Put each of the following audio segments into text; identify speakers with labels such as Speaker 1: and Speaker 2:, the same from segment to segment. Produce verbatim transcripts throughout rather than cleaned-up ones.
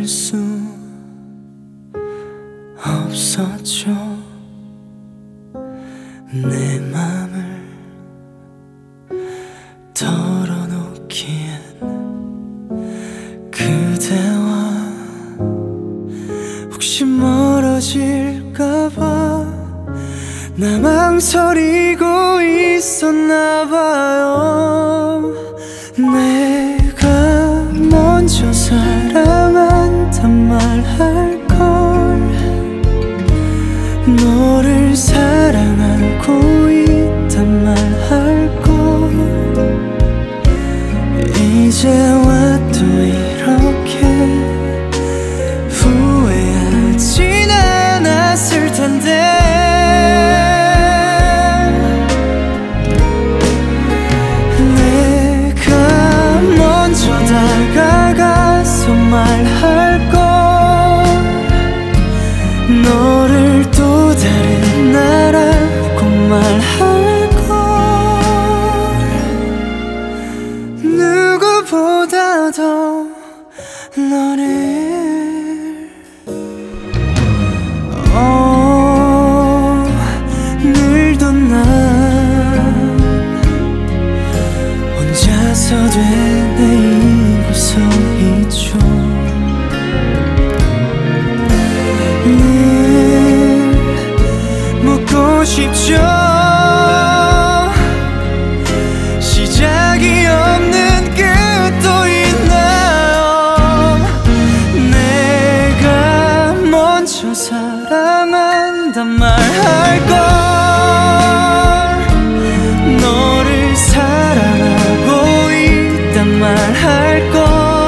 Speaker 1: 수 없었죠. 내 맘을 털어놓기엔 그대와 혹시 멀어질까봐 나 망설이고 있었나봐요. 내가 먼저 사랑한단 말할걸, 너를 사랑하고 있단 말할걸. 이제와 또 이렇게 후회하진 않았을 텐데. 내가 먼저 다가가서 말할걸, 너를 또 다른 나라고 말할걸. 누구보다 더 너를 어, 늘도 난 혼자서 되뇌이고 서 있죠. 묻고 싶죠. 시작이 없는 끝도 있나요? 내가 먼저 사랑한단 말할걸, 너를 사랑하고 있단 말할걸.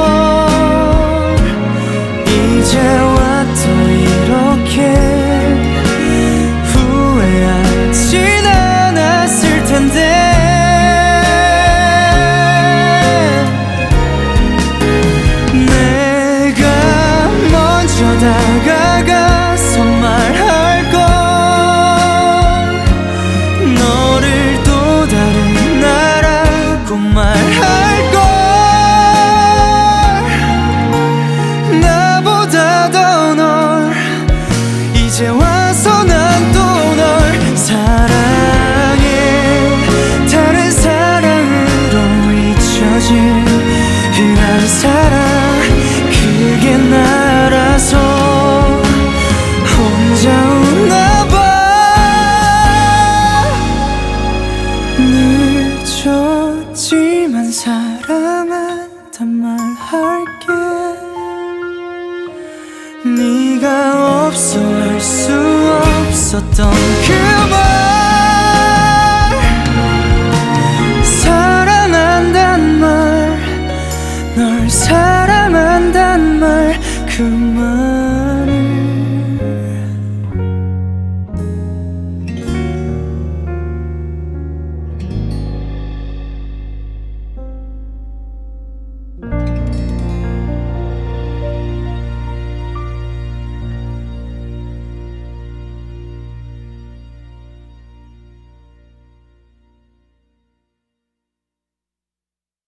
Speaker 1: 이제와 또 이렇게 후회하진 않았을 텐데. 내가 먼저 다가가서 말할걸, 너를 또 다른 나라고 말할걸. 나보다 더 널 이제 와서 난 또 널 사랑해. 다른 사랑으로 잊혀진 흔한 사랑, 그게 나라서 혼자 웃나봐. 늦었지만 사랑한단 말할게. 네가 없어 할 수 없었던 그 말, 사랑한단 말, 널 사랑한단 말, 그 말.